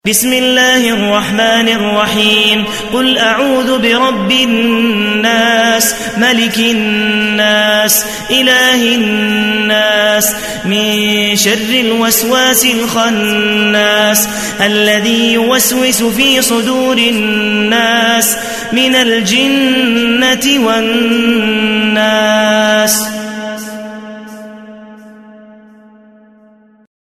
بسم الله الرحمن الرحيم قل أعوذ برب الناس ملك الناس إله الناس من شر الوسواس الخناس الذي يوسوس في صدور الناس من الجنة والناس